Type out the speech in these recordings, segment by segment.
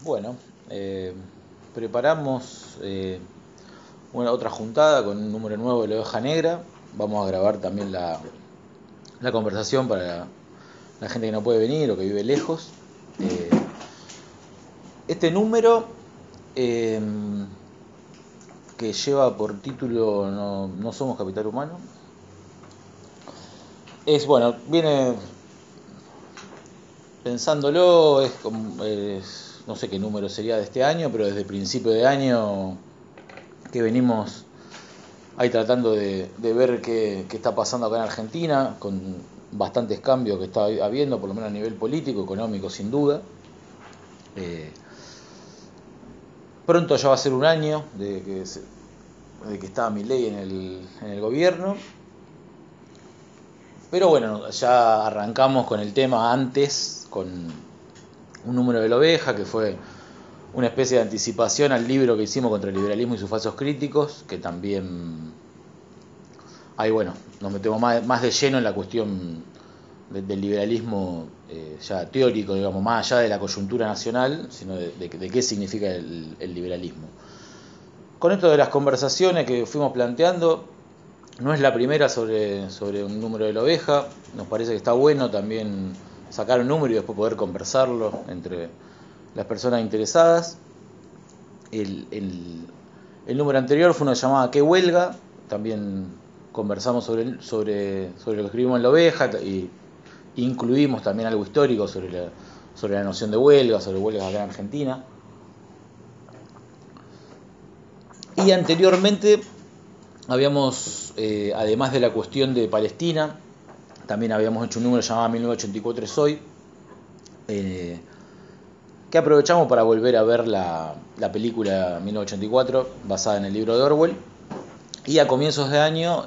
Bueno, preparamos una otra juntada con un número nuevo de la oveja negra. Vamos a grabar también la conversación para la gente que no puede venir o que vive lejos. Eh, este número eh, que lleva por título No somos capital humano es, bueno, viene pensándolo, no sé qué número sería de este año, pero desde principio de año que venimos ahí tratando de ver qué está pasando acá en Argentina, con bastantes cambios que está habiendo, por lo menos a nivel político, económico, sin duda. Eh, Pronto ya va a ser un año de que estaba Milei en el gobierno. Pero bueno, ya arrancamos con el tema antes, con un número de la oveja, que fue una especie de anticipación al libro que hicimos contra el liberalismo y sus falsos críticos, que también ahí, bueno, nos metemos más de lleno en la cuestión del liberalismo ya teórico, digamos, más allá de la coyuntura nacional, sino de qué significa el liberalismo. Con esto de las conversaciones que fuimos planteando, no es la primera sobre un número de la oveja. Nos parece que está bueno también sacar un número y después poder conversarlo entre las personas interesadas. El número anterior fue una llamada ¿Qué huelga? También conversamos sobre lo que escribimos en la oveja y incluimos también algo histórico sobre la noción de huelga, sobre huelgas acá en Argentina. Y anteriormente habíamos, además de la cuestión de Palestina, también habíamos hecho un número llamado 1984 es hoy, que aprovechamos para volver a ver la película 1984, basada en el libro de Orwell. Y a comienzos de año,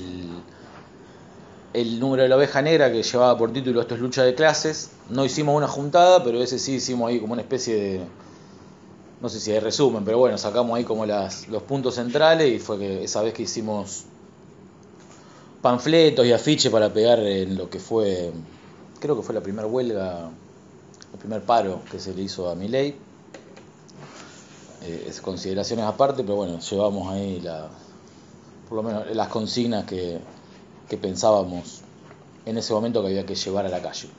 el número de la oveja negra, que llevaba por título Esto es lucha de clases. No hicimos una juntada, pero ese sí hicimos ahí como una especie de, no sé si de resumen, pero bueno, sacamos ahí como los puntos centrales, y fue que esa vez que hicimos panfletos y afiches para pegar en lo que fue, creo que fue la primera huelga, el primer paro que se le hizo a Milei. Consideraciones aparte, pero bueno, llevamos ahí por lo menos las consignas que pensábamos en ese momento que había que llevar a la calle.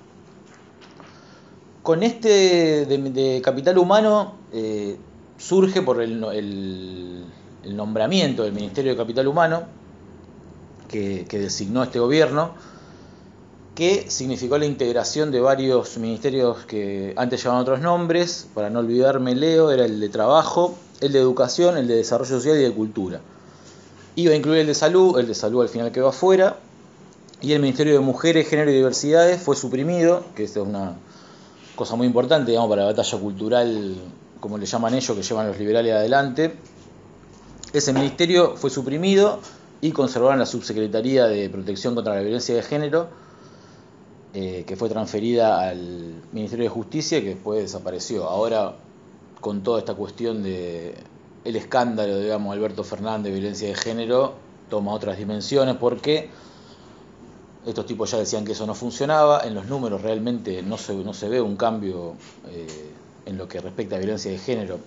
Con este de capital humano surge por el nombramiento del Ministerio de Capital Humano que designó este gobierno, que significó la integración de varios ministerios que antes llevaban otros nombres. Para no olvidarme, leo, era el de Trabajo, el de Educación, el de Desarrollo Social y de Cultura. Iba a incluir el de Salud al final quedó afuera, y el Ministerio de Mujeres, Género y Diversidades fue suprimido, que esto es una cosa muy importante, digamos, para la batalla cultural, como le llaman ellos, que llevan los liberales adelante. Ese ministerio fue suprimido y conservaron la Subsecretaría de Protección contra la Violencia de Género, que fue transferida al Ministerio de Justicia, que después desapareció. Ahora, con toda esta cuestión de el escándalo, digamos, Alberto Fernández, violencia de género, toma otras dimensiones, porque estos tipos ya decían que eso no funcionaba. En los números realmente no se ve un cambio en lo que respecta a violencia de género,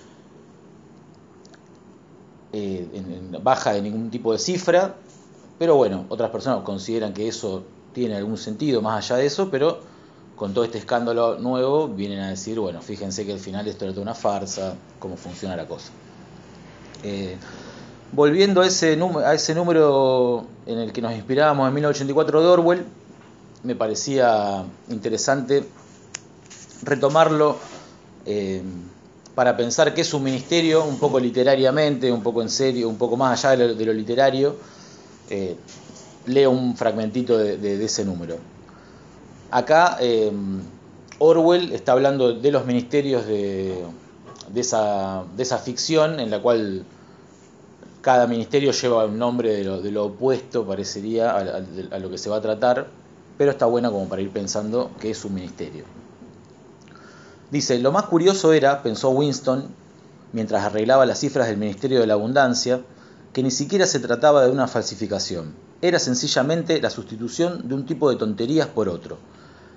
en baja de ningún tipo de cifra. Pero bueno, otras personas consideran que eso tiene algún sentido más allá de eso, pero con todo este escándalo nuevo vienen a decir, bueno, fíjense que al final esto era toda una farsa, cómo funciona la cosa. Volviendo a ese número en el que nos inspirábamos en 1984 de Orwell, me parecía interesante retomarlo para pensar qué es un ministerio, un poco literariamente, un poco en serio, un poco más allá de lo literario. Leo un fragmentito de ese número. Acá Orwell está hablando de los ministerios de esa ficción, en la cual cada ministerio lleva un nombre de lo opuesto, parecería, a lo que se va a tratar, pero está buena como para ir pensando qué es un ministerio. Dice, lo más curioso era, pensó Winston, mientras arreglaba las cifras del Ministerio de la Abundancia, que ni siquiera se trataba de una falsificación. Era sencillamente la sustitución de un tipo de tonterías por otro.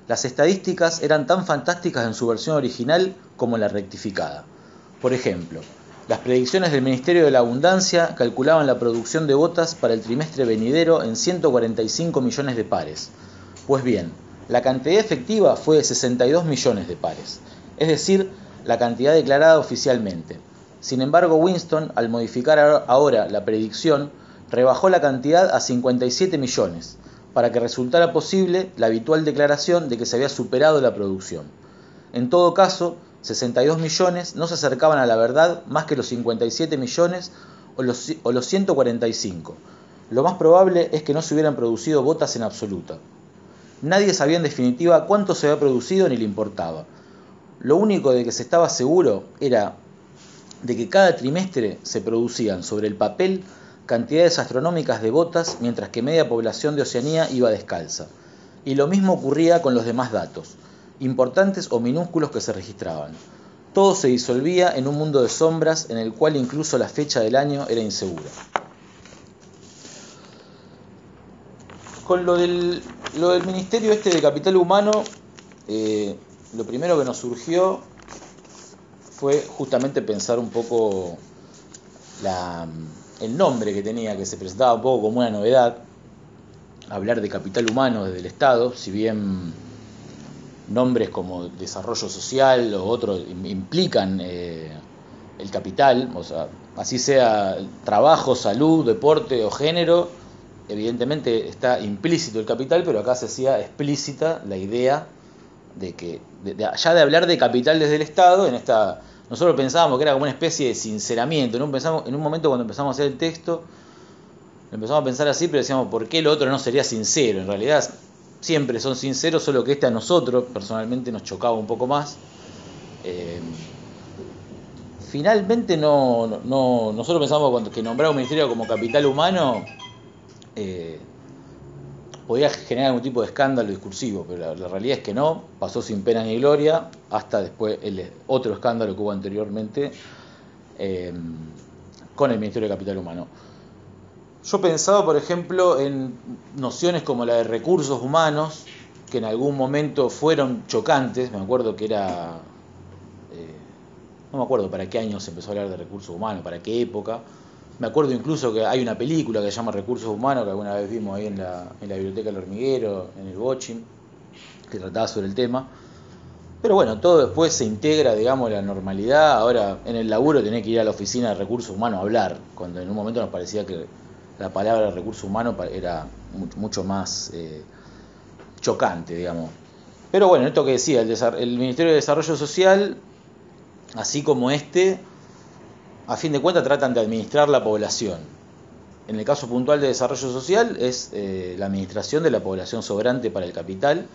Las estadísticas eran tan fantásticas en su versión original como en la rectificada. Por ejemplo, las predicciones del Ministerio de la Abundancia calculaban la producción de botas para el trimestre venidero en 145 millones de pares. Pues bien, la cantidad efectiva fue de 62 millones de pares, es decir, la cantidad declarada oficialmente. Sin embargo, Winston, al modificar ahora la predicción, rebajó la cantidad a 57 millones, para que resultara posible la habitual declaración de que se había superado la producción. En todo caso, 62 millones no se acercaban a la verdad más que los 57 millones o los 145. Lo más probable es que no se hubieran producido botas en absoluta. Nadie sabía en definitiva cuánto se había producido ni le importaba. Lo único de que se estaba seguro era de que cada trimestre se producían sobre el papel cantidades astronómicas de botas, mientras que media población de Oceanía iba descalza. Y lo mismo ocurría con los demás datos, importantes o minúsculos que se registraban. Todo se disolvía en un mundo de sombras en el cual incluso la fecha del año era insegura. Con lo del Ministerio de Capital Humano, lo primero que nos surgió fue justamente pensar un poco el nombre que tenía, que se presentaba un poco como una novedad, hablar de capital humano desde el Estado, si bien nombres como desarrollo social o otros implican el capital, o sea, así sea trabajo, salud, deporte o género, evidentemente está implícito el capital, pero acá se hacía explícita la idea de que, ya de hablar de capital desde el Estado, nosotros pensábamos que era como una especie de sinceramiento, en un momento cuando empezamos a hacer el texto, empezamos a pensar así, pero decíamos, ¿por qué el otro no sería sincero? En realidad siempre son sinceros, solo que a nosotros personalmente nos chocaba un poco más. Finalmente nosotros pensamos que nombrar un ministerio como capital humano podía generar algún tipo de escándalo discursivo, pero la realidad es que no, pasó sin pena ni gloria, hasta después el otro escándalo que hubo anteriormente con el Ministerio de Capital Humano. Yo pensaba, por ejemplo, en nociones como la de recursos humanos, que en algún momento fueron chocantes. Me acuerdo que era... no me acuerdo para qué año se empezó a hablar de recursos humanos, para qué época. Me acuerdo incluso que hay una película que se llama Recursos Humanos, que alguna vez vimos ahí en la Biblioteca del Hormiguero, en el Bochín, que trataba sobre el tema. Pero bueno, todo después se integra, digamos, a la normalidad. Ahora, en el laburo tenés que ir a la oficina de recursos humanos a hablar, cuando en un momento nos parecía que la palabra recursos humanos era mucho más chocante, digamos. Pero bueno, esto que decía, el Ministerio de Desarrollo Social, así como a fin de cuentas tratan de administrar la población. En el caso puntual de desarrollo social es la administración de la población sobrante para el capital.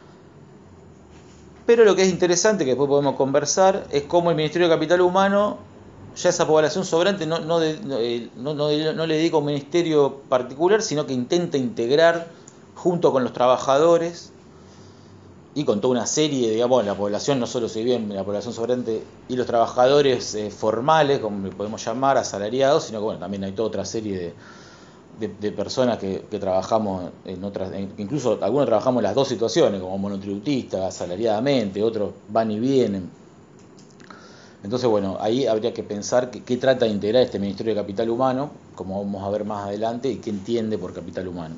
Pero lo que es interesante, que después podemos conversar, es cómo el Ministerio de Capital Humano, ya esa población sobrante no le dedica un ministerio particular, sino que intenta integrar junto con los trabajadores y con toda una serie, digamos, la población, no solo se divide en la población sobrante y los trabajadores formales, como le podemos llamar, asalariados, sino que bueno, también hay toda otra serie de personas que trabajamos en otras, incluso algunos trabajamos en las dos situaciones, como monotributistas, asalariadamente, otros van y vienen. Entonces, bueno, ahí habría que pensar qué trata de integrar este Ministerio de Capital Humano, como vamos a ver más adelante, y qué entiende por capital humano.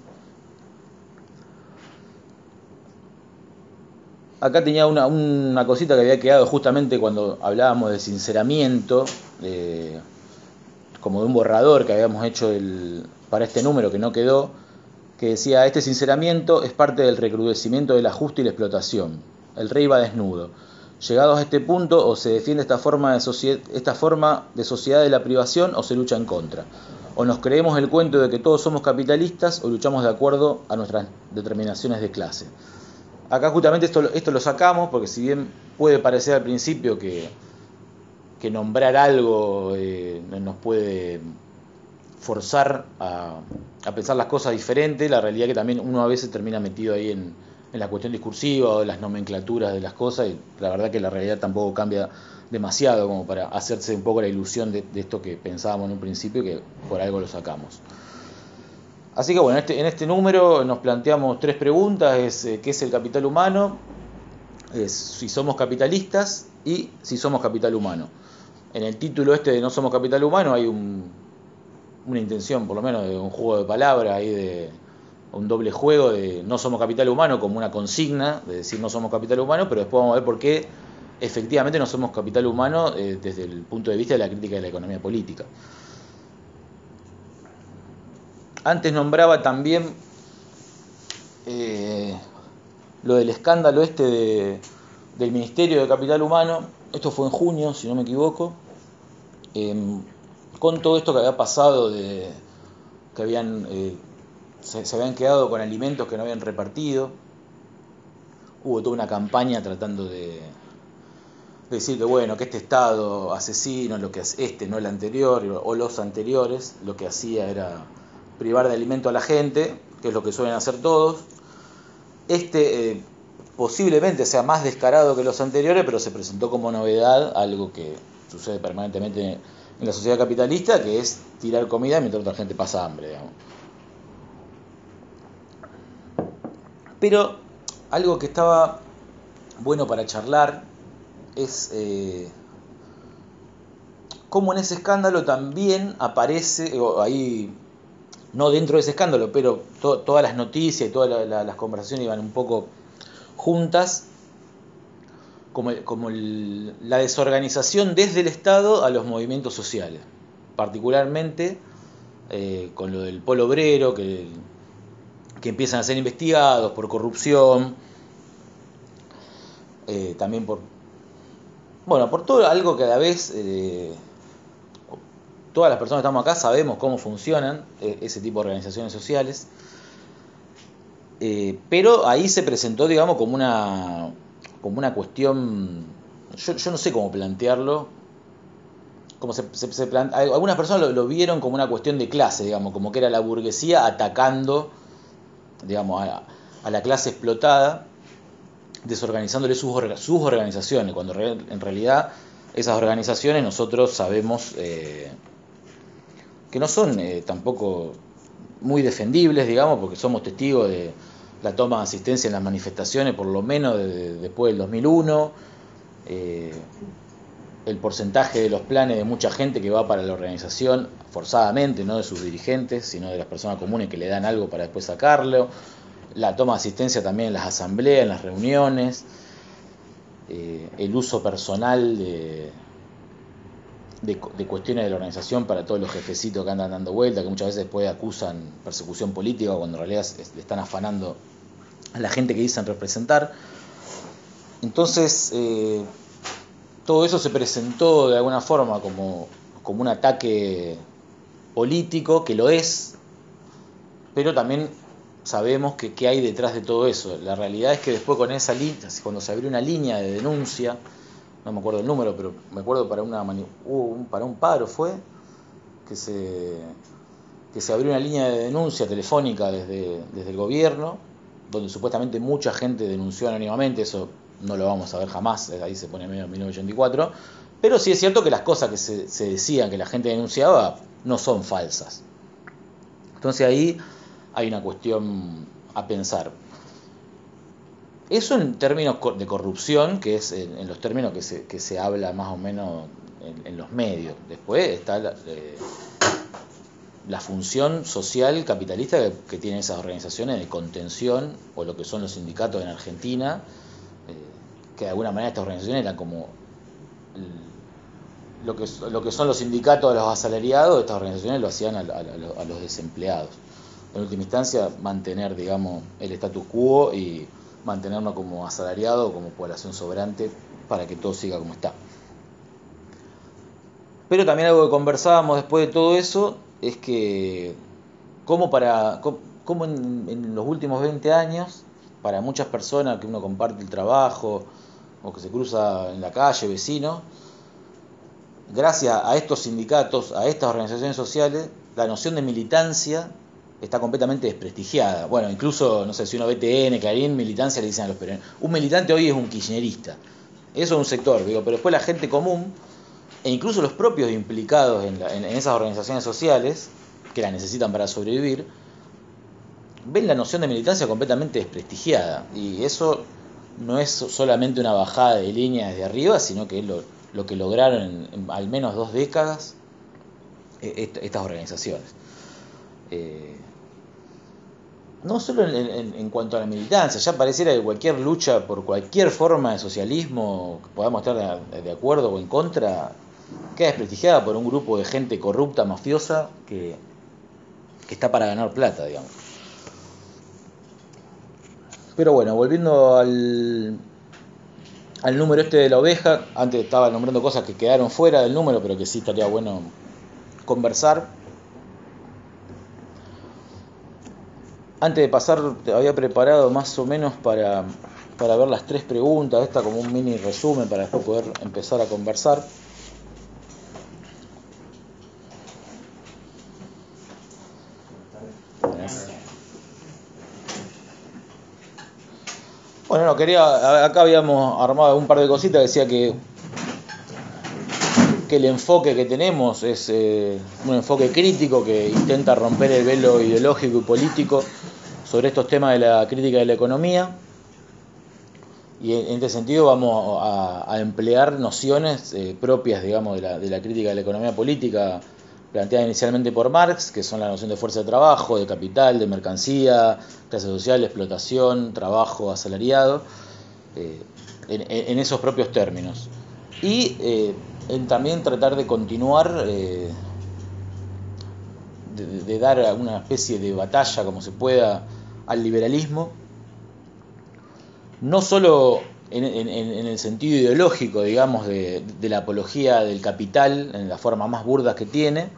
Acá tenía una cosita que había quedado justamente cuando hablábamos de sinceramiento, como de un borrador que habíamos hecho para este número que no quedó, que decía: este sinceramiento es parte del recrudecimiento del ajuste y la explotación. El rey va desnudo. Llegados a este punto, o se defiende esta forma de sociedad de la privación, o se lucha en contra. O nos creemos el cuento de que todos somos capitalistas, o luchamos de acuerdo a nuestras determinaciones de clase. Acá justamente esto lo sacamos, porque si bien puede parecer al principio que nombrar algo nos puede forzar a pensar las cosas diferentes, la realidad es que también uno a veces termina metido ahí en la cuestión discursiva o de las nomenclaturas de las cosas, y la verdad que la realidad tampoco cambia demasiado como para hacerse un poco la ilusión de esto que pensábamos en un principio, que por algo lo sacamos. Así que bueno, en este número nos planteamos 3 preguntas: ¿qué es el capital humano? Si somos capitalistas y si somos capital humano. En el título de No somos capital humano hay una intención, por lo menos, de un juego de palabras, ahí de un doble juego de no somos capital humano como una consigna, de decir no somos capital humano, pero después vamos a ver por qué efectivamente no somos capital humano desde el punto de vista de la crítica de la economía política. Antes nombraba también lo del escándalo del Ministerio de Capital Humano. Esto fue en junio, si no me equivoco, con todo esto que había pasado, que se habían quedado con alimentos que no habían repartido. Hubo toda una campaña tratando de decir que bueno, que este Estado asesino, lo que no el anterior o los anteriores, lo que hacía era privar de alimento a la gente, que es lo que suelen hacer todos. Posiblemente sea más descarado que los anteriores, pero se presentó como novedad, algo que sucede permanentemente en la sociedad capitalista, que es tirar comida mientras otra gente pasa hambre, digamos. Pero algo que estaba bueno para charlar es cómo en ese escándalo también aparece, ahí no dentro de ese escándalo, pero todas las noticias y todas las conversaciones iban un poco juntas, como la desorganización desde el Estado a los movimientos sociales, particularmente con lo del polo obrero, que empiezan a ser investigados por corrupción, también por todo algo que a la vez todas las personas que estamos acá sabemos cómo funcionan ese tipo de organizaciones sociales, pero ahí se presentó, digamos, como una cuestión, yo no sé cómo plantearlo, algunas personas lo vieron como una cuestión de clase, digamos, como que era la burguesía atacando, digamos, a la clase explotada, desorganizándole sus organizaciones, cuando en realidad esas organizaciones nosotros sabemos que no son tampoco muy defendibles, digamos, porque somos testigos de la toma de asistencia en las manifestaciones, por lo menos después del 2001, el porcentaje de los planes de mucha gente que va para la organización forzadamente, no de sus dirigentes, sino de las personas comunes que le dan algo para después sacarlo, la toma de asistencia también en las asambleas, en las reuniones, el uso personal de cuestiones de la organización para todos los jefecitos que andan dando vuelta, que muchas veces después acusan persecución política cuando en realidad le están afanando a la gente que dicen representar. Entonces, todo eso se presentó de alguna forma como un ataque político, que lo es, pero también sabemos que hay detrás de todo eso. La realidad es que después con esa línea, cuando se abrió una línea de denuncia, no me acuerdo el número, pero me acuerdo para un paro fue que se abrió una línea de denuncia telefónica desde el gobierno, donde supuestamente mucha gente denunció anónimamente. Eso no lo vamos a ver jamás, ahí se pone medio en 1984, pero sí es cierto que las cosas que se decían, que la gente denunciaba, no son falsas. Entonces ahí hay una cuestión a pensar. Eso en términos de corrupción, que es en los términos que se habla más o menos en los medios. Después está la función social capitalista que tienen esas organizaciones de contención, o lo que son los sindicatos en Argentina, que de alguna manera estas organizaciones eran como lo que son los sindicatos de los asalariados. Estas organizaciones lo hacían a los desempleados. En última instancia, mantener, digamos, el status quo y mantenernos como asalariados, como población sobrante, para que todo siga como está. Pero también algo que conversábamos después de todo eso es que como en los últimos 20 años, para muchas personas que uno comparte el trabajo o que se cruza en la calle, vecinos, gracias a estos sindicatos, a estas organizaciones sociales, la noción de militancia está completamente desprestigiada. Bueno, incluso, no sé, si uno ve TN, Clarín, militancia le dicen a los peronistas. Un militante hoy es un kirchnerista. Eso es un sector, digo, pero después la gente común, e incluso los propios implicados en esas organizaciones sociales, que las necesitan para sobrevivir, ven la noción de militancia completamente desprestigiada. Y eso no es solamente una bajada de línea desde arriba, sino que es lo que lograron en al menos 2 décadas estas organizaciones. No solo en cuanto a la militancia, ya pareciera que cualquier lucha por cualquier forma de socialismo que podamos estar de acuerdo o en contra, queda desprestigiada por un grupo de gente corrupta, mafiosa, que está para ganar plata, digamos. Pero bueno, volviendo al número este de la oveja, antes estaba nombrando cosas que quedaron fuera del número, pero que sí estaría bueno conversar. Antes de pasar, te había preparado más o menos para ver las 3 preguntas, esta como un mini resumen para después poder empezar a conversar. Bueno, no, acá habíamos armado un par de cositas, decía que el enfoque que tenemos es un enfoque crítico que intenta romper el velo ideológico y político sobre estos temas de la crítica de la economía, y en este sentido vamos a emplear nociones propias, digamos, de la crítica de la economía política planteada inicialmente por Marx, que son la noción de fuerza de trabajo, de capital, de mercancía, clase social, explotación, trabajo asalariado, en esos propios términos. Y en también tratar de continuar, de dar una especie de batalla, como se pueda, al liberalismo, no solo en el sentido ideológico, digamos, de la apología del capital, en la forma más burda que tiene,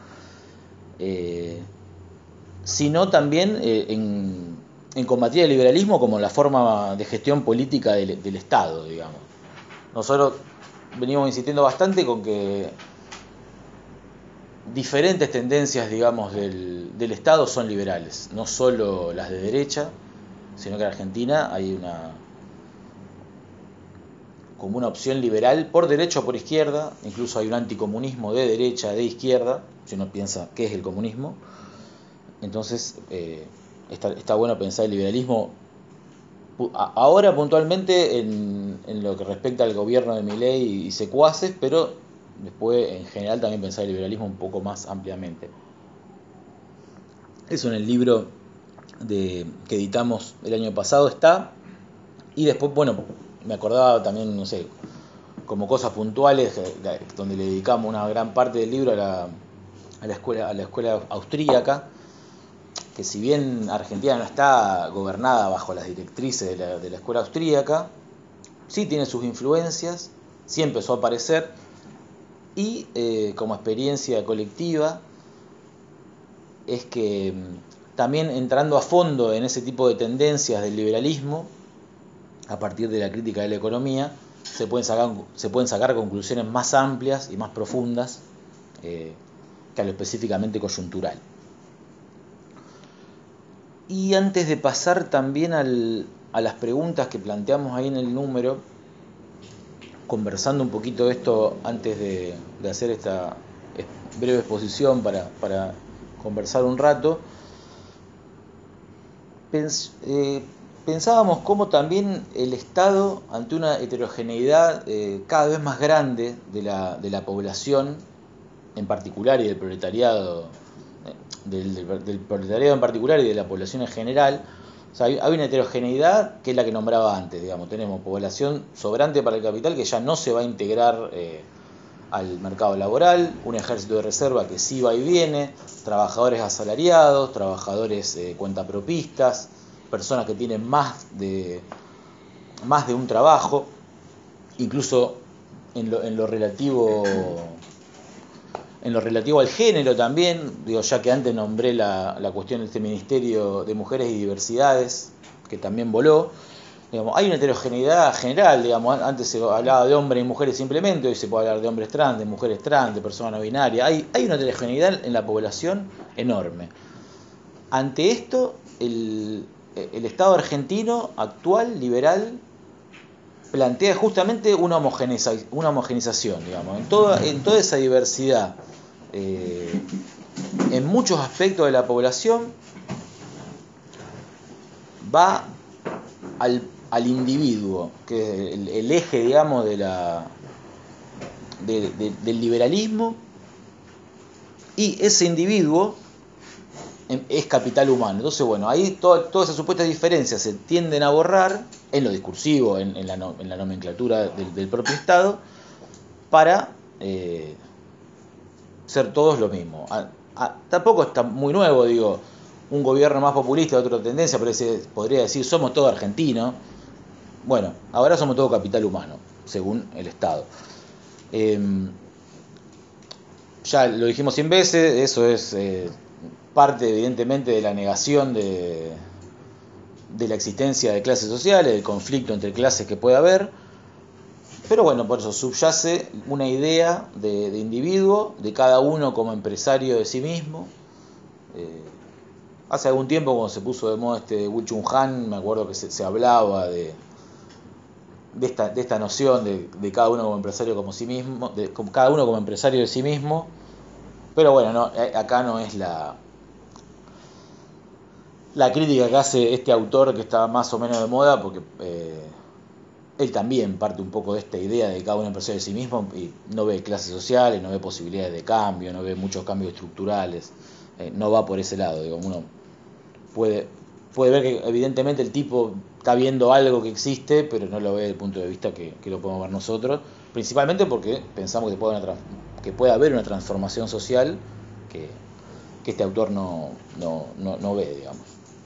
sino también en combatir el liberalismo como la forma de gestión política del Estado, digamos. Nosotros venimos insistiendo bastante con que diferentes tendencias, digamos, del Estado son liberales, no solo las de derecha, sino que en Argentina hay como una opción liberal por derecha o por izquierda, incluso hay un anticomunismo de derecha, de izquierda, si uno piensa qué es el comunismo. Entonces está bueno pensar el liberalismo ahora puntualmente en lo que respecta al gobierno de Milei y secuaces, pero después en general también pensar el liberalismo un poco más ampliamente. Eso en el libro que editamos el año pasado está. Y después, bueno, me acordaba también, no sé, como cosas puntuales, donde le dedicamos una gran parte del libro a la escuela austríaca, que si bien Argentina no está gobernada bajo las directrices de la escuela austríaca, sí tiene sus influencias, sí empezó a aparecer, y como experiencia colectiva es que también entrando a fondo en ese tipo de tendencias del liberalismo, a partir de la crítica de la economía, se pueden sacar conclusiones más amplias y más profundas que a lo específicamente coyuntural. Y antes de pasar también a las preguntas que planteamos ahí en el número, conversando un poquito de esto antes de hacer esta breve exposición para conversar un rato, pensábamos cómo también el Estado, ante una heterogeneidad cada vez más grande de la población en particular y del proletariado, del proletariado en particular y de la población en general, o sea, hay una heterogeneidad que es la que nombraba antes, digamos. Tenemos población sobrante para el capital que ya no se va a integrar al mercado laboral, un ejército de reserva que sí va y viene, trabajadores asalariados, trabajadores cuentapropistas, personas que tienen más de un trabajo, incluso en lo relativo al género también, digo, ya que antes nombré la cuestión de este Ministerio de Mujeres y Diversidades, que también voló. Digamos, hay una heterogeneidad general, digamos, antes se hablaba de hombres y mujeres simplemente, hoy se puede hablar de hombres trans, de mujeres trans, de personas no binarias. Hay una heterogeneidad en la población enorme. Ante esto, el Estado argentino actual, liberal, plantea justamente una homogenización, digamos, en toda esa diversidad, en muchos aspectos de la población, va al individuo, que es el eje, digamos, del liberalismo, y ese individuo es capital humano. Entonces, bueno, ahí todas esas supuestas diferencias se tienden a borrar en lo discursivo, en la nomenclatura del propio Estado, para ser todos lo mismo. Tampoco está muy nuevo, digo, un gobierno más populista, otra tendencia, pero podría decir, somos todos argentinos. Bueno, ahora somos todo capital humano, según el Estado. Ya lo dijimos 100 veces, eso es parte evidentemente de la negación de la existencia de clases sociales, del conflicto entre clases que puede haber, pero bueno, por eso subyace una idea de individuo, de cada uno como empresario de sí mismo. Hace algún tiempo, cuando se puso de moda Wei Chun Han, me acuerdo que se hablaba de esta noción de cada uno como empresario como sí mismo, cada uno como empresario de sí mismo. Pero bueno, no, acá no es la crítica que hace este autor, que está más o menos de moda, porque él también parte un poco de esta idea de cada uno empresario de sí mismo, y no ve clases sociales, no ve posibilidades de cambio, no ve muchos cambios estructurales, no va por ese lado. Digo, uno puede ver que evidentemente el tipo está viendo algo que existe, pero no lo ve desde el punto de vista que lo podemos ver nosotros, principalmente porque pensamos que puede haber una transformación social que este autor no ve, digamos.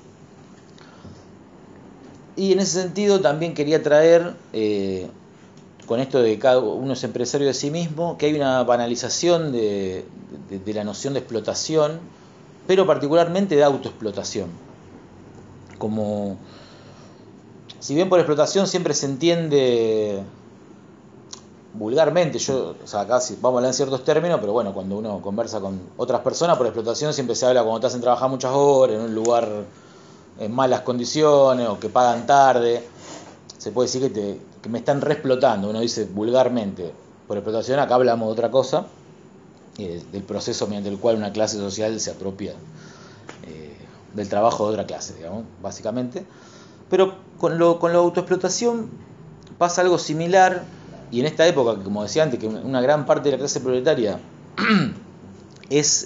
Y en ese sentido también quería traer, con esto de que cada uno es empresario de sí mismo, que hay una banalización de la noción de explotación, pero particularmente de autoexplotación. Como, si bien por explotación siempre se entiende vulgarmente, acá vamos a hablar en ciertos términos, pero bueno, cuando uno conversa con otras personas, por explotación siempre se habla cuando te hacen trabajar muchas horas en un lugar en malas condiciones o que pagan tarde. Se puede decir que me están reexplotando, uno dice vulgarmente. Por explotación acá hablamos de otra cosa, del proceso mediante el cual una clase social se apropia del trabajo de otra clase, digamos, básicamente. Pero con la autoexplotación pasa algo similar, y en esta época, que como decía antes, que una gran parte de la clase proletaria es,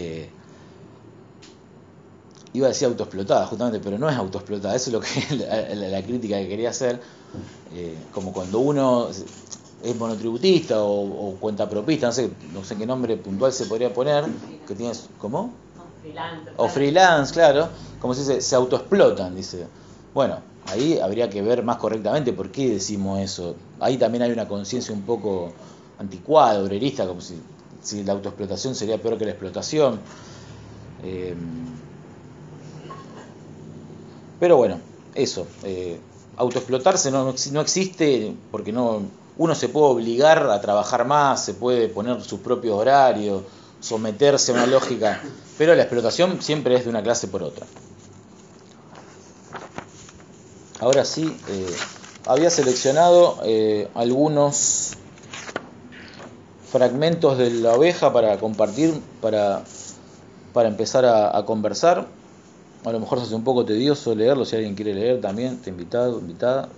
iba a decir autoexplotada justamente, pero no es autoexplotada, eso es lo que la crítica que quería hacer, como cuando uno es monotributista o cuentapropista, no sé qué nombre puntual se podría poner, que tienes, ¿cómo? O freelance, claro, como si se autoexplotan, dice. Bueno, ahí habría que ver más correctamente por qué decimos eso. Ahí también hay una conciencia un poco anticuada, obrerista, como si la autoexplotación sería peor que la explotación. Pero bueno, eso. Autoexplotarse no existe, porque uno se puede obligar a trabajar más, se puede poner sus propios horarios, someterse a una lógica, pero la explotación siempre es de una clase por otra. Ahora sí, había seleccionado algunos fragmentos de La Oveja para compartir, para empezar a conversar. A lo mejor se hace un poco tedioso leerlo, si alguien quiere leer también, está invitado, invitada.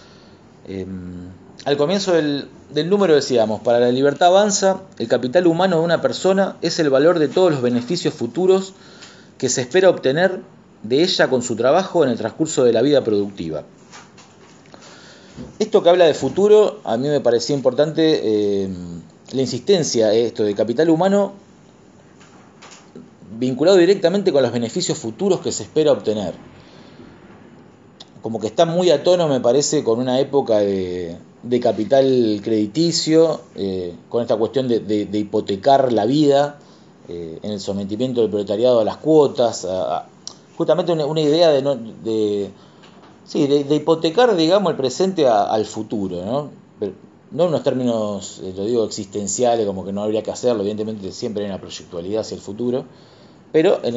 Al comienzo del número decíamos: para la libertad avanza, el capital humano de una persona es el valor de todos los beneficios futuros que se espera obtener de ella con su trabajo en el transcurso de la vida productiva. Esto que habla de futuro, a mí me parecía importante la insistencia, esto de capital humano vinculado directamente con los beneficios futuros que se espera obtener. Como que está muy a tono, me parece, con una época de capital crediticio, con esta cuestión de hipotecar la vida, en el sometimiento del proletariado a las cuotas, justamente una idea de hipotecar, digamos, el presente al futuro, ¿no? Pero no en unos términos, lo digo, existenciales, como que no habría que hacerlo, evidentemente siempre hay una proyectualidad hacia el futuro, pero en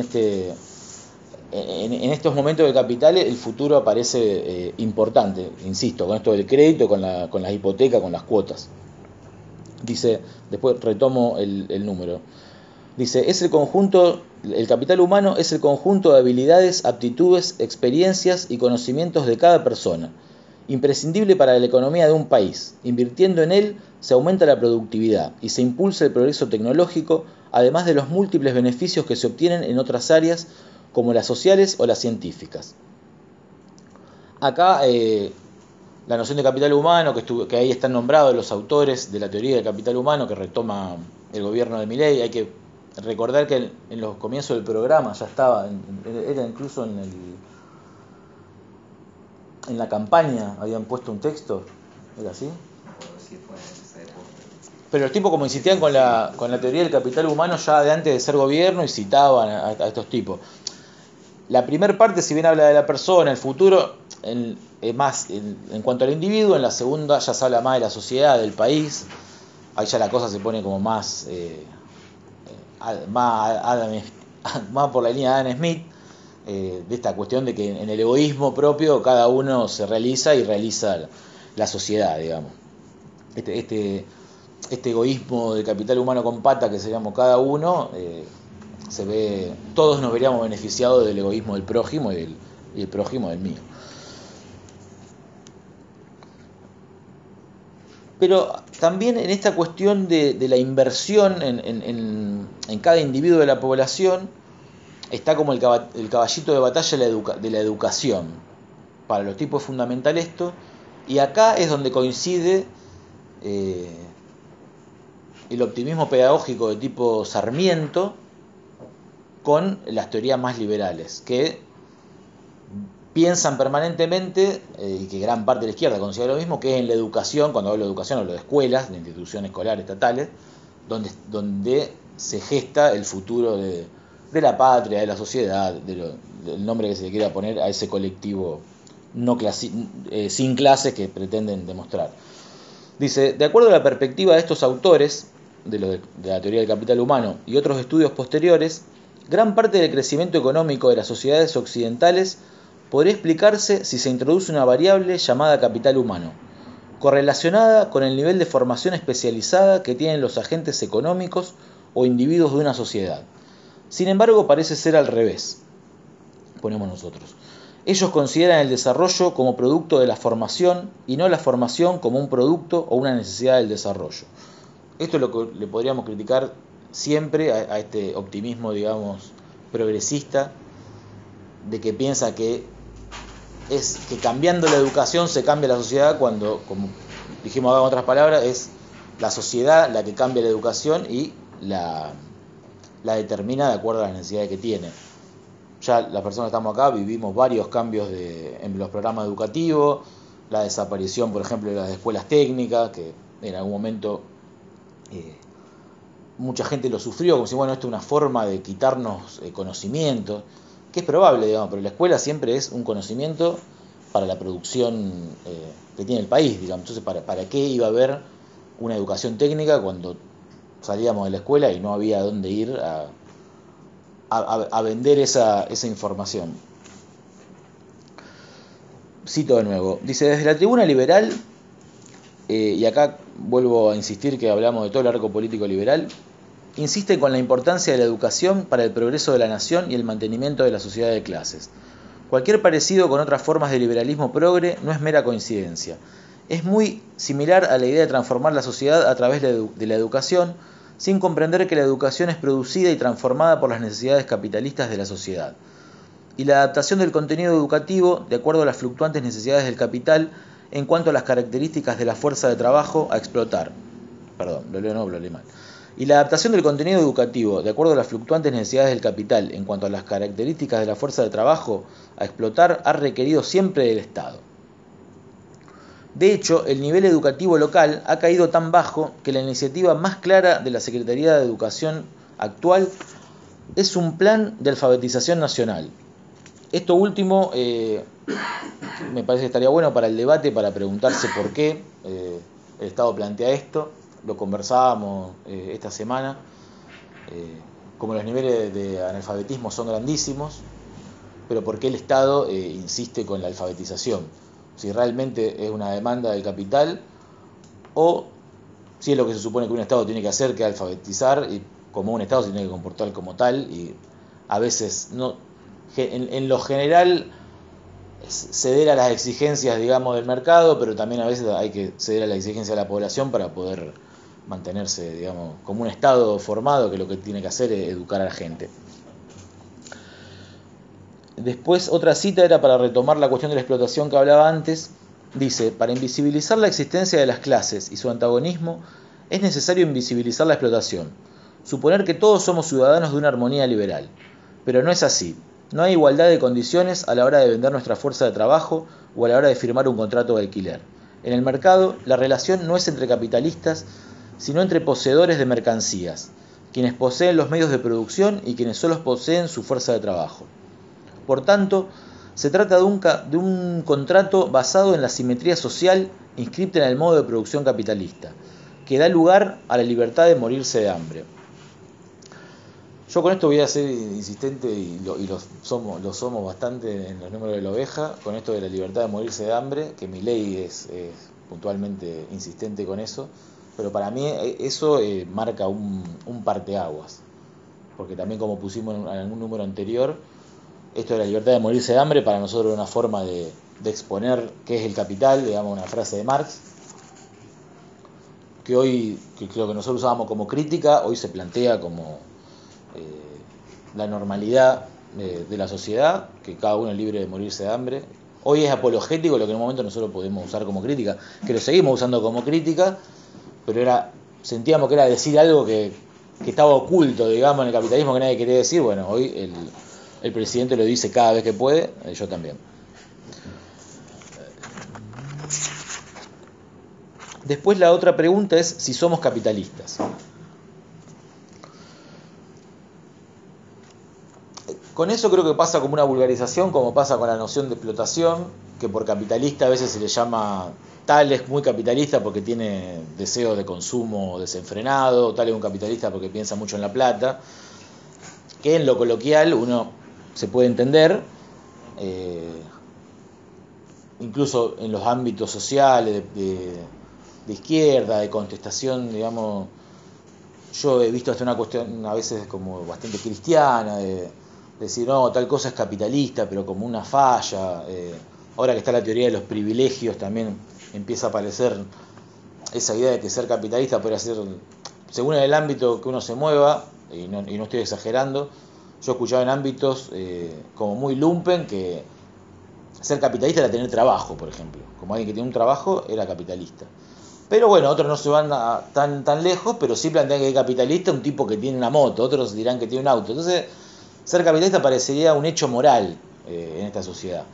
estos momentos de capital el futuro aparece importante, insisto, con esto del crédito, con las hipotecas, con las cuotas. Dice, después retomo el número. Dice, es el conjunto el capital humano es el conjunto de habilidades, aptitudes, experiencias y conocimientos de cada persona, imprescindible para la economía de un país. Invirtiendo en él se aumenta la productividad y se impulsa el progreso tecnológico, además de los múltiples beneficios que se obtienen en otras áreas como las sociales o las científicas. Acá la noción de capital humano, que ahí están nombrados los autores de la teoría del capital humano que retoma el gobierno de Milei. Hay que recordar que en los comienzos del programa ya estaba, era incluso en la campaña, habían puesto un texto, ¿era así? Pero los tipos como insistían con la teoría del capital humano ya de antes de ser gobierno y citaban a estos tipos. La primera parte, si bien habla de la persona, el futuro, más en cuanto al individuo. En la segunda ya se habla más de la sociedad, del país. Ahí ya la cosa se pone como más por la línea de Adam Smith, de esta cuestión de que en el egoísmo propio cada uno se realiza y realiza la sociedad, digamos. Este egoísmo del capital humano con pata que seríamos cada uno, se ve, todos nos veríamos beneficiados del egoísmo del prójimo y el prójimo del mío. Pero también en esta cuestión de la inversión en cada individuo de la población está como el caballito de batalla de la educación. Para los tipos es fundamental esto, y acá es donde coincide el optimismo pedagógico de tipo Sarmiento con las teorías más liberales, que piensan permanentemente, y que gran parte de la izquierda considera lo mismo, que en la educación, cuando hablo de educación hablo de escuelas, de instituciones escolares estatales, donde se gesta el futuro de la patria, de la sociedad, del nombre que se le quiera poner a ese colectivo sin clases que pretenden demostrar. Dice, de acuerdo a la perspectiva de estos autores, de la teoría del capital humano y otros estudios posteriores, gran parte del crecimiento económico de las sociedades occidentales podría explicarse si se introduce una variable llamada capital humano, correlacionada con el nivel de formación especializada que tienen los agentes económicos o individuos de una sociedad. Sin embargo, parece ser al revés, ponemos nosotros. Ellos consideran el desarrollo como producto de la formación y no la formación como un producto o una necesidad del desarrollo. Esto es lo que le podríamos criticar siempre a este optimismo, digamos, progresista, de que piensa que cambiando la educación se cambia la sociedad, cuando, como dijimos acá en otras palabras, es la sociedad la que cambia la educación y la determina de acuerdo a las necesidades que tiene. Ya las personas que estamos acá vivimos varios cambios en los programas educativos, la desaparición, por ejemplo, de las escuelas técnicas, que en algún momento mucha gente lo sufrió, como si, bueno, esto es una forma de quitarnos conocimiento, que es probable, digamos, pero la escuela siempre es un conocimiento para la producción que tiene el país, digamos. Entonces, ¿para qué iba a haber una educación técnica cuando salíamos de la escuela y no había dónde ir a vender esa información? Cito de nuevo, dice, desde la tribuna liberal, y acá vuelvo a insistir que hablamos de todo el arco político liberal, insiste con la importancia de la educación para el progreso de la nación y el mantenimiento de la sociedad de clases. Cualquier parecido con otras formas de liberalismo progre no es mera coincidencia. Es muy similar a la idea de transformar la sociedad a través de la educación, sin comprender que la educación es producida y transformada por las necesidades capitalistas de la sociedad. Y la adaptación del contenido educativo de acuerdo a las fluctuantes necesidades del capital en cuanto a las características de la fuerza de trabajo a explotar. Y la adaptación del contenido educativo de acuerdo a las fluctuantes necesidades del capital en cuanto a las características de la fuerza de trabajo a explotar ha requerido siempre del Estado. De hecho, el nivel educativo local ha caído tan bajo que la iniciativa más clara de la Secretaría de Educación actual es un plan de alfabetización nacional. Esto último me parece que estaría bueno para el debate, para preguntarse por qué el Estado plantea esto. Lo conversábamos esta semana. Como los niveles de analfabetismo son grandísimos, pero por qué el Estado insiste con la alfabetización. Si realmente es una demanda del capital o si es lo que se supone que un Estado tiene que hacer, que alfabetizar, y como un Estado se tiene que comportar como tal y a veces no, en lo general ceder a las exigencias, digamos, del mercado, pero también a veces hay que ceder a la exigencia de la población para poder mantenerse, digamos, como un Estado formado, que lo que tiene que hacer es educar a la gente. Después, otra cita era para retomar la cuestión de la explotación que hablaba antes. Dice: para invisibilizar la existencia de las clases y su antagonismo, es necesario invisibilizar la explotación, suponer que todos somos ciudadanos de una armonía liberal. Pero no es así. No hay igualdad de condiciones a la hora de vender nuestra fuerza de trabajo o a la hora de firmar un contrato de alquiler. En el mercado, la relación no es entre capitalistas, sino entre poseedores de mercancías, quienes poseen los medios de producción y quienes solo poseen su fuerza de trabajo. Por tanto, se trata de un contrato basado en la simetría social inscripta en el modo de producción capitalista, que da lugar a la libertad de morirse de hambre. Yo con esto voy a ser insistente y lo somos bastante en los números de la oveja, con esto de la libertad de morirse de hambre, que mi ley es puntualmente insistente con eso, pero para mí eso marca un parteaguas, porque también, como pusimos en algún número anterior, esto de la libertad de morirse de hambre para nosotros es una forma de exponer qué es el capital, digamos, una frase de Marx, que hoy, que lo que nosotros usábamos como crítica, hoy se plantea como la normalidad de la sociedad, que cada uno es libre de morirse de hambre. Hoy es apologético lo que en un momento nosotros podemos usar como crítica, que lo seguimos usando como crítica, pero sentíamos que era decir algo que estaba oculto, digamos, en el capitalismo, que nadie quería decir. Bueno, hoy el presidente lo dice cada vez que puede, yo también. Después la otra pregunta es si somos capitalistas. Con eso creo que pasa como una vulgarización, como pasa con la noción de explotación, que por capitalista a veces se le llama, tal es muy capitalista porque tiene deseo de consumo desenfrenado, tal es un capitalista porque piensa mucho en la plata, que en lo coloquial uno se puede entender, incluso en los ámbitos sociales de izquierda, de contestación, digamos. Yo he visto hasta una cuestión a veces como bastante cristiana, de decir, no, tal cosa es capitalista, pero como una falla. Ahora que está la teoría de los privilegios, también empieza a aparecer esa idea de que ser capitalista puede ser, según el ámbito que uno se mueva, y no estoy exagerando. Yo he escuchado en ámbitos como muy lumpen que ser capitalista era tener trabajo, por ejemplo. Como alguien que tiene un trabajo era capitalista. Pero bueno, otros no se van tan lejos, pero sí plantean que es capitalista un tipo que tiene una moto, otros dirán que tiene un auto. Entonces, ser capitalista parecería un hecho moral en esta sociedad.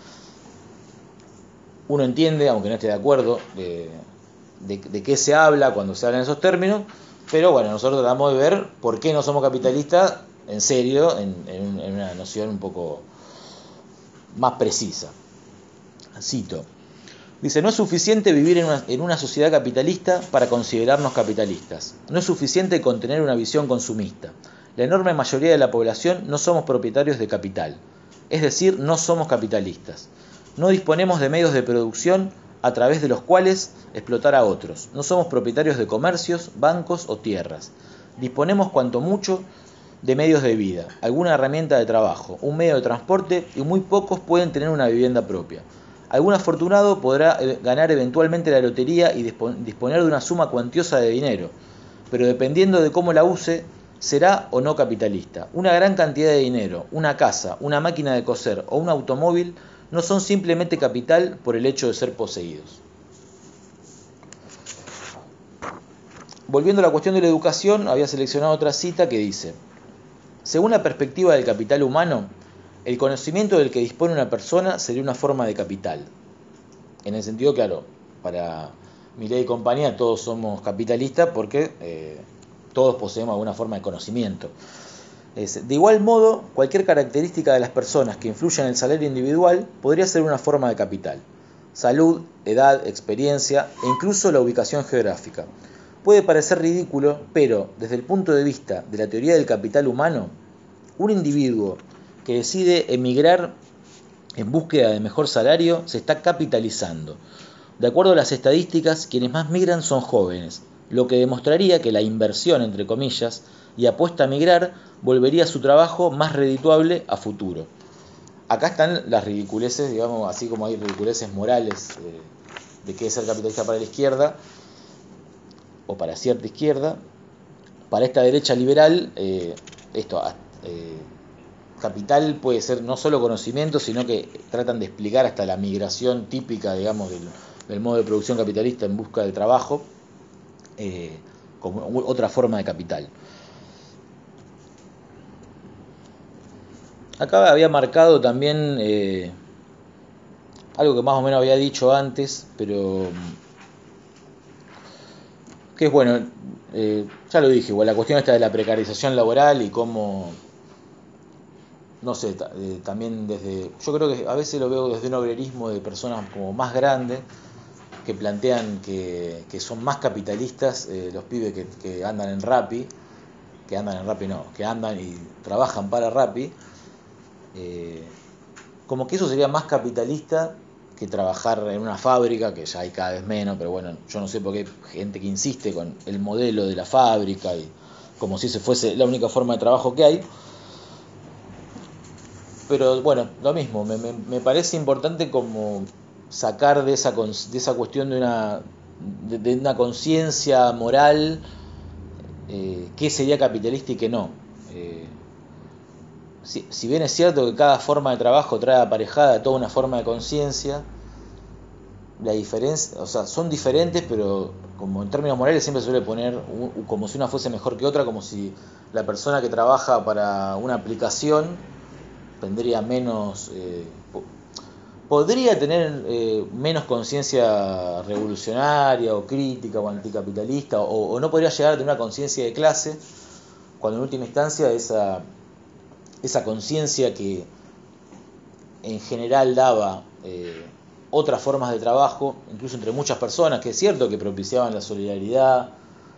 Uno entiende, aunque no esté de acuerdo, de qué se habla cuando se habla en esos términos, pero bueno, nosotros tratamos de ver por qué no somos capitalistas en serio, en una noción un poco más precisa. Cito. Dice: no es suficiente vivir en una sociedad capitalista para considerarnos capitalistas. No es suficiente con tener una visión consumista. La enorme mayoría de la población no somos propietarios de capital. Es decir, no somos capitalistas. No disponemos de medios de producción a través de los cuales explotar a otros. No somos propietarios de comercios, bancos o tierras. Disponemos cuanto mucho de medios de vida, alguna herramienta de trabajo, un medio de transporte, y muy pocos pueden tener una vivienda propia. Algún afortunado podrá ganar eventualmente la lotería y disponer de una suma cuantiosa de dinero, pero dependiendo de cómo la use, será o no capitalista. Una gran cantidad de dinero, una casa, una máquina de coser o un automóvil no son simplemente capital por el hecho de ser poseídos. Volviendo a la cuestión de la educación, había seleccionado otra cita que dice: según la perspectiva del capital humano, el conocimiento del que dispone una persona sería una forma de capital. En el sentido, claro, para Milei y compañía, todos somos capitalistas porque todos poseemos alguna forma de conocimiento. De igual modo, cualquier característica de las personas que influya en el salario individual podría ser una forma de capital. Salud, edad, experiencia e incluso la ubicación geográfica. Puede parecer ridículo, pero desde el punto de vista de la teoría del capital humano, un individuo que decide emigrar en búsqueda de mejor salario se está capitalizando. De acuerdo a las estadísticas, quienes más migran son jóvenes, lo que demostraría que la inversión, entre comillas, y apuesta a migrar, volvería a su trabajo más redituable a futuro. Acá están las ridiculeces, digamos, así como hay ridiculeces morales de qué es ser capitalista para la izquierda, o para cierta izquierda. Para esta derecha liberal, capital puede ser no solo conocimiento, sino que tratan de explicar hasta la migración típica, digamos, del modo de producción capitalista en busca de trabajo, como otra forma de capital. Acá había marcado también algo que más o menos había dicho antes, pero que es bueno, ya lo dije, igual la cuestión esta de la precarización laboral y cómo, no sé, también yo creo que a veces lo veo desde un obrerismo de personas como más grandes, que plantean que son más capitalistas los pibes que andan en Rappi, que andan y trabajan para Rappi, como que eso sería más capitalista que trabajar en una fábrica, que ya hay cada vez menos, pero bueno, yo no sé por qué hay gente que insiste con el modelo de la fábrica, y como si ese fuese la única forma de trabajo que hay. Pero bueno, lo mismo, me parece importante como sacar de esa cuestión de una conciencia moral, qué sería capitalista y qué no. Si bien es cierto que cada forma de trabajo trae aparejada toda una forma de conciencia, la diferencia, o sea, son diferentes, pero como en términos morales siempre se suele poner como si una fuese mejor que otra, como si la persona que trabaja para una aplicación tendría menos, podría tener menos conciencia revolucionaria o crítica o anticapitalista, o no podría llegar a tener una conciencia de clase, cuando en última instancia esa conciencia que en general daba otras formas de trabajo, incluso entre muchas personas, que es cierto que propiciaban la solidaridad,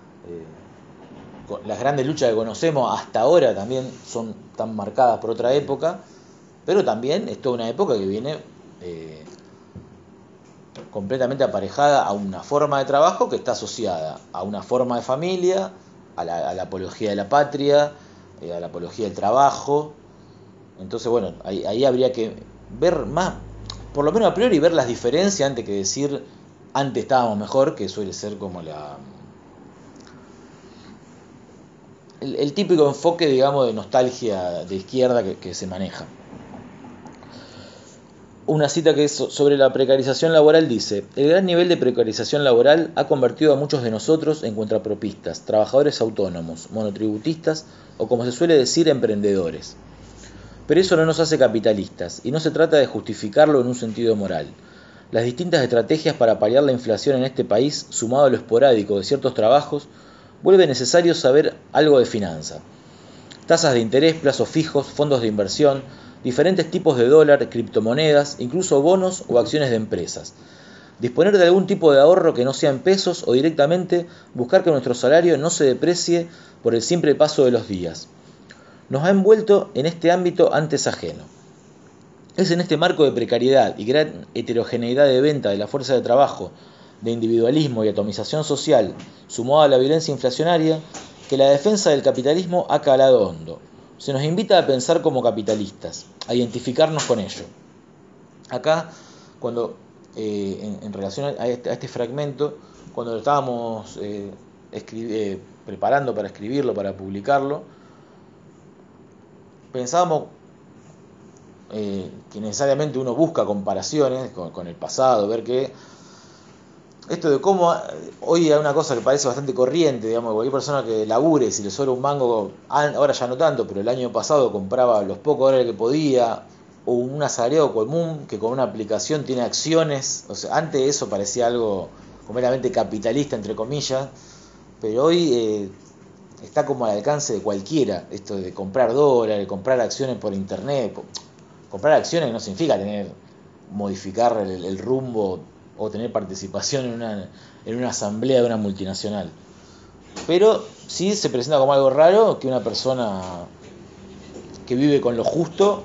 las grandes luchas que conocemos hasta ahora también son tan marcadas por otra época, pero también es toda una época que viene completamente aparejada a una forma de trabajo que está asociada a una forma de familia, a la apología de la patria, a la apología del trabajo. Entonces, bueno, ahí habría que ver más, por lo menos a priori, ver las diferencias antes que decir antes estábamos mejor, que suele ser como el típico enfoque, digamos, de nostalgia de izquierda que se maneja. Una cita que es sobre la precarización laboral dice: el gran nivel de precarización laboral ha convertido a muchos de nosotros en contrapropistas, trabajadores autónomos, monotributistas o, como se suele decir, emprendedores. Pero eso no nos hace capitalistas, y no se trata de justificarlo en un sentido moral. Las distintas estrategias para paliar la inflación en este país, sumado a lo esporádico de ciertos trabajos, vuelve necesario saber algo de finanza. Tasas de interés, plazos fijos, fondos de inversión, diferentes tipos de dólar, criptomonedas, incluso bonos o acciones de empresas. Disponer de algún tipo de ahorro que no sea en pesos o directamente buscar que nuestro salario no se deprecie por el simple paso de los días. Nos ha envuelto en este ámbito antes ajeno. Es en este marco de precariedad y gran heterogeneidad de venta de la fuerza de trabajo, de individualismo y atomización social, sumado a la violencia inflacionaria, que la defensa del capitalismo ha calado hondo. Se nos invita a pensar como capitalistas, a identificarnos con ello. Acá, cuando en relación a este fragmento, cuando lo estábamos preparando para escribirlo, para publicarlo, pensábamos que necesariamente uno busca comparaciones con el pasado, ver que esto de cómo hoy hay una cosa que parece bastante corriente, digamos, cualquier persona que labure, si le sobra un mango, ahora ya no tanto, pero el año pasado compraba los pocos dólares que podía, o un asalariado común que con una aplicación tiene acciones. O sea, antes eso parecía algo completamente capitalista, entre comillas, pero hoy está como al alcance de cualquiera, esto de comprar dólares, comprar acciones por internet. Comprar acciones no significa modificar el rumbo o tener participación en una asamblea de una multinacional. Pero sí se presenta como algo raro que una persona que vive con lo justo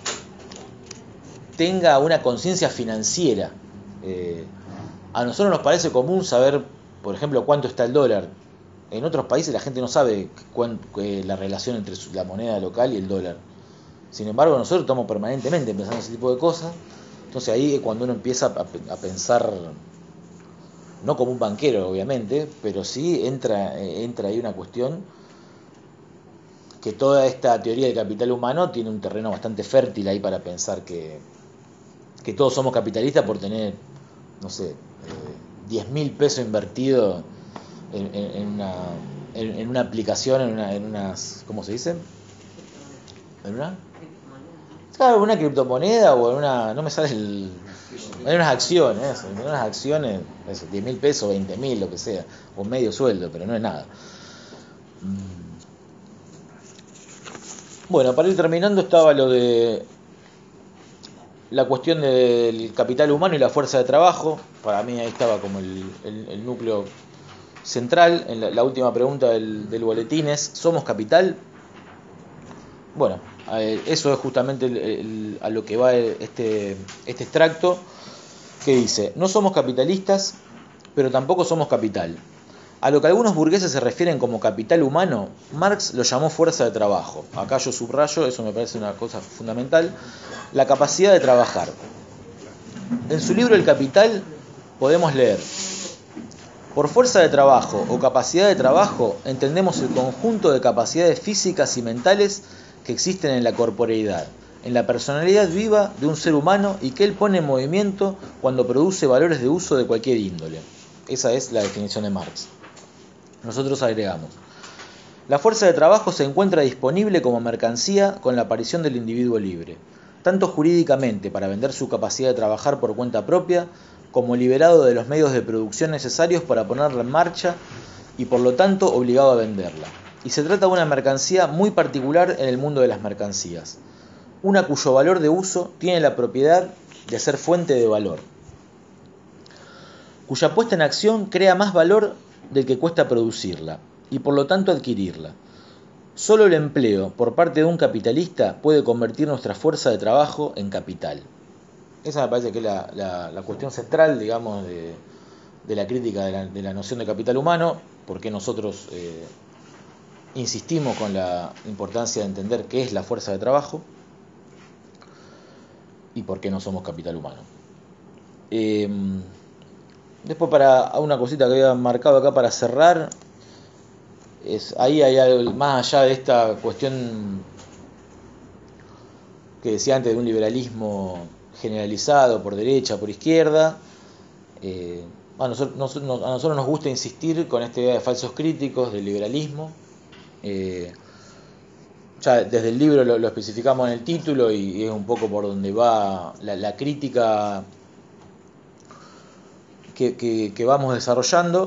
tenga una conciencia financiera. A nosotros nos parece común saber, por ejemplo, cuánto está el dólar. En otros países la gente no sabe la relación entre la moneda local y el dólar. Sin embargo, nosotros estamos permanentemente pensando en ese tipo de cosas. Entonces ahí es cuando uno empieza a pensar, no como un banquero obviamente, pero sí entra ahí una cuestión que toda esta teoría del capital humano tiene un terreno bastante fértil ahí para pensar que todos somos capitalistas por tener, no sé, 10.000 pesos invertidos en una aplicación, en unas, ¿cómo se dice? ¿En una? Claro, una criptomoneda o en una, no me sale en unas acciones, en unas acciones, eso, 10.000 pesos, 20.000, lo que sea, o medio sueldo, pero no es nada. Bueno, para ir terminando estaba lo de la cuestión del capital humano y la fuerza de trabajo. Para mí ahí estaba como el núcleo central. En la última pregunta del boletín es, ¿somos capital? Bueno, eso es justamente a lo que va este extracto, que dice, no somos capitalistas, pero tampoco somos capital. A lo que algunos burgueses se refieren como capital humano, Marx lo llamó fuerza de trabajo. Acá yo subrayo, eso me parece una cosa fundamental, la capacidad de trabajar. En su libro El Capital podemos leer, por fuerza de trabajo o capacidad de trabajo entendemos el conjunto de capacidades físicas y mentales que existen en la corporeidad, en la personalidad viva de un ser humano y que él pone en movimiento cuando produce valores de uso de cualquier índole. Esa es la definición de Marx. Nosotros agregamos, la fuerza de trabajo se encuentra disponible como mercancía con la aparición del individuo libre, tanto jurídicamente para vender su capacidad de trabajar por cuenta propia, como liberado de los medios de producción necesarios para ponerla en marcha y por lo tanto obligado a venderla. Y se trata de una mercancía muy particular en el mundo de las mercancías, una cuyo valor de uso tiene la propiedad de ser fuente de valor, cuya puesta en acción crea más valor del que cuesta producirla y por lo tanto adquirirla. Solo el empleo por parte de un capitalista puede convertir nuestra fuerza de trabajo en capital. Esa me parece que es la cuestión central, digamos, de la crítica de la noción de capital humano, porque nosotros insistimos con la importancia de entender qué es la fuerza de trabajo y por qué no somos capital humano. Después, para una cosita que había marcado acá para cerrar, ahí hay algo más allá de esta cuestión que decía antes de un liberalismo generalizado por derecha, por izquierda. A nosotros nos gusta insistir con esta idea de falsos críticos del liberalismo. Ya desde el libro lo especificamos en el título y es un poco por donde va la crítica que vamos desarrollando.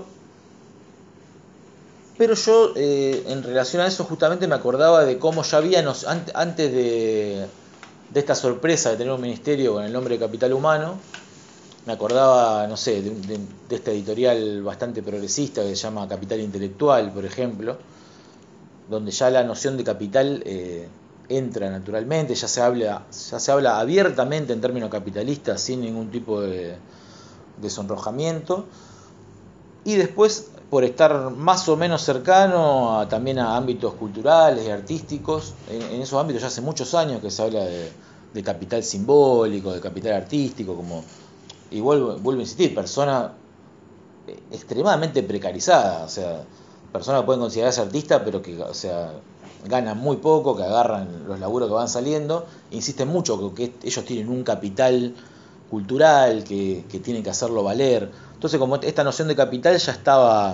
Pero yo, en relación a eso, justamente me acordaba de cómo ya habíamos, antes de esta sorpresa de tener un ministerio con el nombre de Capital Humano, me acordaba, no sé, de esta editorial bastante progresista que se llama Capital Intelectual, por ejemplo, donde ya la noción de capital entra naturalmente, ya se habla abiertamente en términos capitalistas sin ningún tipo de sonrojamiento. Y después, por estar más o menos cercano también a ámbitos culturales y artísticos, en esos ámbitos ya hace muchos años que se habla de capital simbólico, de capital artístico, y vuelvo a insistir, persona extremadamente precarizada, o sea, personas que pueden considerarse artistas, pero que, o sea, ganan muy poco, que agarran los laburos que van saliendo, insisten mucho que ellos tienen un capital cultural, que tienen que hacerlo valer. Entonces, como esta noción de capital ya estaba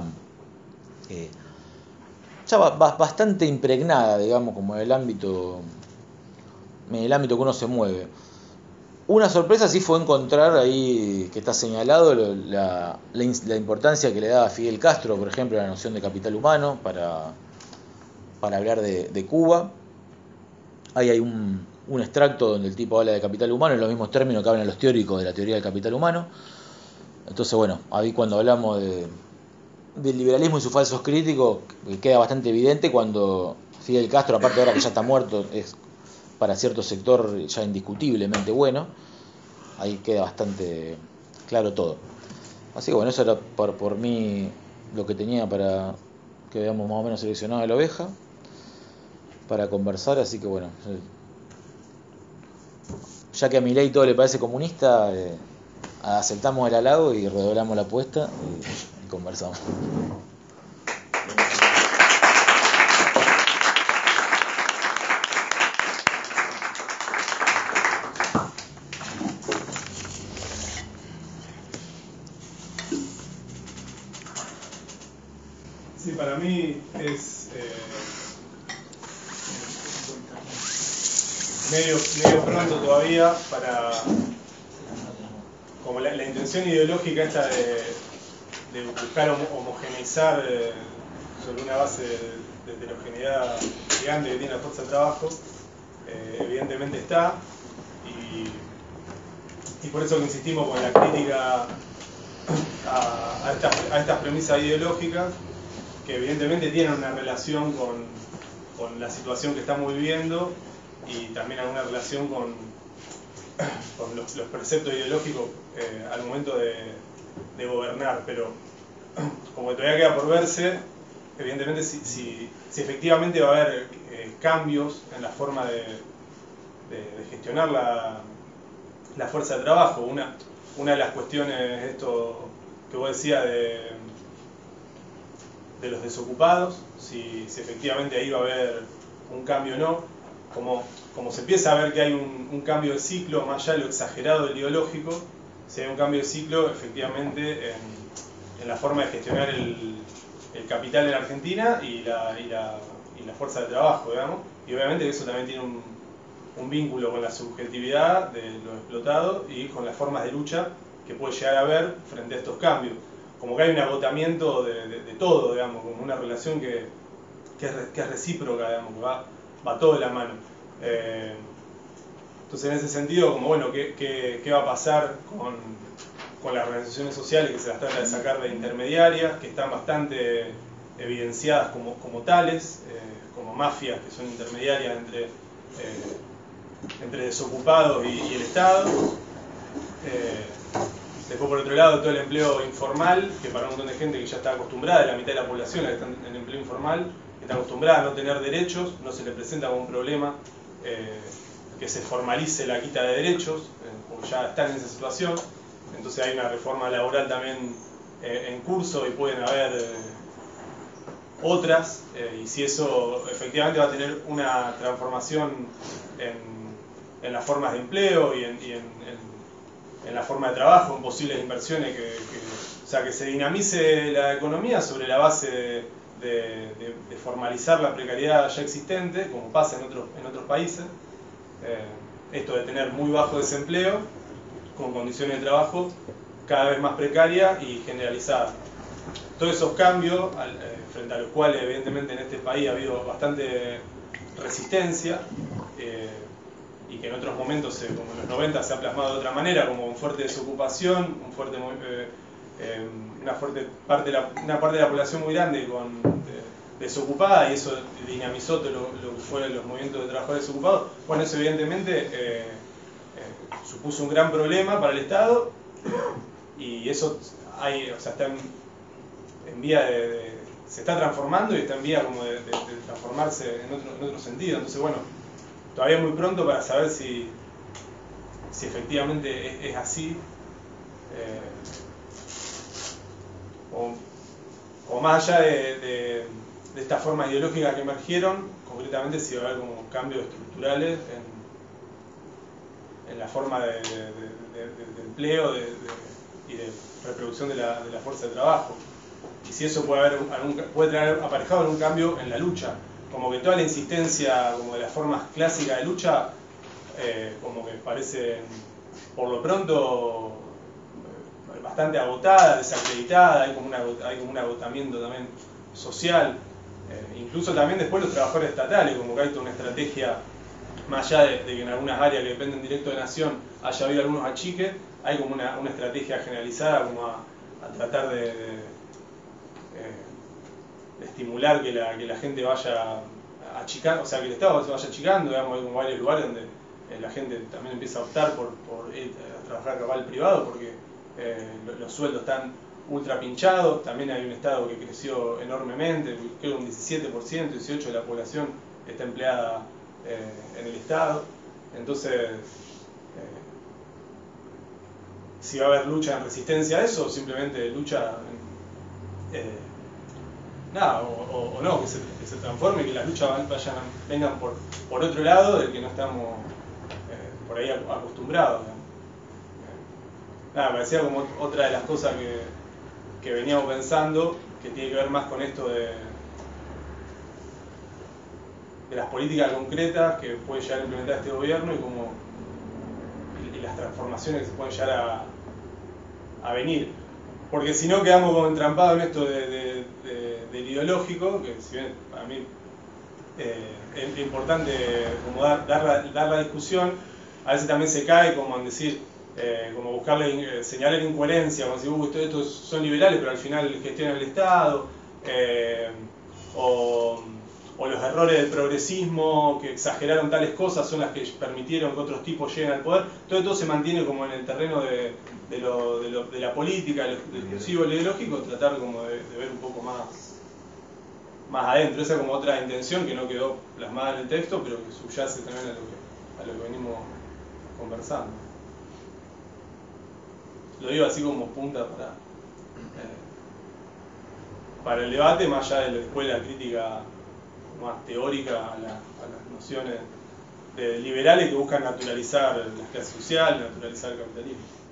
bastante impregnada, digamos, como en el ámbito que uno se mueve. Una sorpresa sí fue encontrar ahí, que está señalado, la importancia que le daba Fidel Castro, por ejemplo, a la noción de capital humano para hablar de Cuba. Ahí hay un extracto donde el tipo habla de capital humano en los mismos términos que hablan los teóricos de la teoría del capital humano. Entonces, bueno, ahí cuando hablamos del liberalismo y sus falsos críticos, queda bastante evidente cuando Fidel Castro, aparte ahora que ya está muerto, es para cierto sector ya indiscutiblemente bueno. Ahí queda bastante claro todo. Así que bueno, eso era por mí lo que tenía para que habíamos más o menos seleccionado de La Oveja para conversar, así que bueno, ya que a Milei todo le parece comunista, aceptamos el halago y redoblamos la apuesta y conversamos. Sí, para mí es medio pronto todavía para, como la intención ideológica esta de buscar homogeneizar sobre una base de heterogeneidad gigante que tiene la fuerza de trabajo, evidentemente está, y por eso que insistimos con la crítica a estas premisas ideológicas, que evidentemente tienen una relación con la situación que estamos viviendo y también alguna relación con los preceptos ideológicos al momento de gobernar, pero como que todavía queda por verse, evidentemente si efectivamente va a haber cambios en la forma de gestionar la fuerza de trabajo. Una de las cuestiones, esto que vos decías de los desocupados, si efectivamente ahí va a haber un cambio o no, como se empieza a ver que hay un cambio de ciclo, más allá de lo exagerado del ideológico, si hay un cambio de ciclo efectivamente en la forma de gestionar el capital en Argentina y la fuerza de trabajo, digamos, y obviamente eso también tiene un vínculo con la subjetividad de lo explotado y con las formas de lucha que puede llegar a haber frente a estos cambios. Como que hay un agotamiento de todo, digamos, como una relación que es recíproca, digamos, que va todo de la mano. Entonces, en ese sentido, como bueno, ¿qué va a pasar con las organizaciones sociales que se las trata de sacar de intermediarias, que están bastante evidenciadas como tales, como mafias que son intermediarias entre desocupados y el Estado? Después, por otro lado, todo el empleo informal, que para un montón de gente que ya está acostumbrada, la mitad de la población que está en empleo informal, que está acostumbrada a no tener derechos, no se le presenta como un problema que se formalice la quita de derechos, porque ya están en esa situación. Entonces hay una reforma laboral también en curso y pueden haber otras, y si eso efectivamente va a tener una transformación en las formas de empleo y en la forma de trabajo, en posibles inversiones, o sea, que se dinamice la economía sobre la base de formalizar la precariedad ya existente, como pasa en otros países. Esto de tener muy bajo desempleo, con condiciones de trabajo cada vez más precarias y generalizadas. Todos esos cambios, frente a los cuales evidentemente en este país ha habido bastante resistencia, y que en otros momentos, como en los 90, se ha plasmado de otra manera, como con fuerte desocupación, una parte de la población muy grande desocupada, y eso dinamizó todo lo que fueron los movimientos de trabajadores desocupados. Bueno, eso evidentemente supuso un gran problema para el Estado, y eso está en vía se está transformando y está en vía como de transformarse en otro sentido. Entonces, bueno, todavía es muy pronto para saber si efectivamente es así, o más allá de estas formas ideológicas que emergieron, concretamente si va a haber como cambios estructurales en la forma de empleo y de reproducción de la fuerza de trabajo. Y si eso puede traer aparejado algún cambio en la lucha, como que toda la insistencia como de las formas clásicas de lucha, como que parece, por lo pronto, bastante agotada, desacreditada, hay como un agotamiento también social, incluso también después los trabajadores estatales, como que hay toda una estrategia, más allá de que en algunas áreas que dependen directo de Nación haya habido algunos achiques, hay como una estrategia generalizada como a tratar de estimular que la gente vaya achicando, o sea, que el Estado se vaya achicando. Digamos, hay como varios lugares donde la gente también empieza a optar por ir a trabajar a cabal privado, porque los sueldos están ultra pinchado. También hay un Estado que creció enormemente, creo un 17%, 18% de la población está empleada en el Estado. Entonces, si va a haber lucha en resistencia a eso, o simplemente lucha nada, o no, que se transforme, que las luchas vengan por otro lado del que no estamos por ahí acostumbrados. Nada, me parecía como otra de las cosas que veníamos pensando, que tiene que ver más con esto de las políticas concretas que puede llegar a implementar este gobierno y las transformaciones que se pueden llegar a venir. Porque si no quedamos como entrampados en esto del ideológico, que si bien para mí es importante como dar la discusión, a veces también se cae como en decir, como buscarle, señalar incoherencia, como si estos son liberales pero al final gestionan el Estado, o los errores del progresismo que exageraron tales cosas son las que permitieron que otros tipos lleguen al poder. Todo se mantiene como en el terreno de la política, del discursivo, lo ideológico, tratar como de ver un poco más adentro. Esa es como otra intención que no quedó plasmada en el texto, pero que subyace también a lo que venimos conversando. Lo digo así como punta para el debate, más allá de después la crítica más teórica a las nociones de liberales que buscan naturalizar las clases sociales, naturalizar el capitalismo.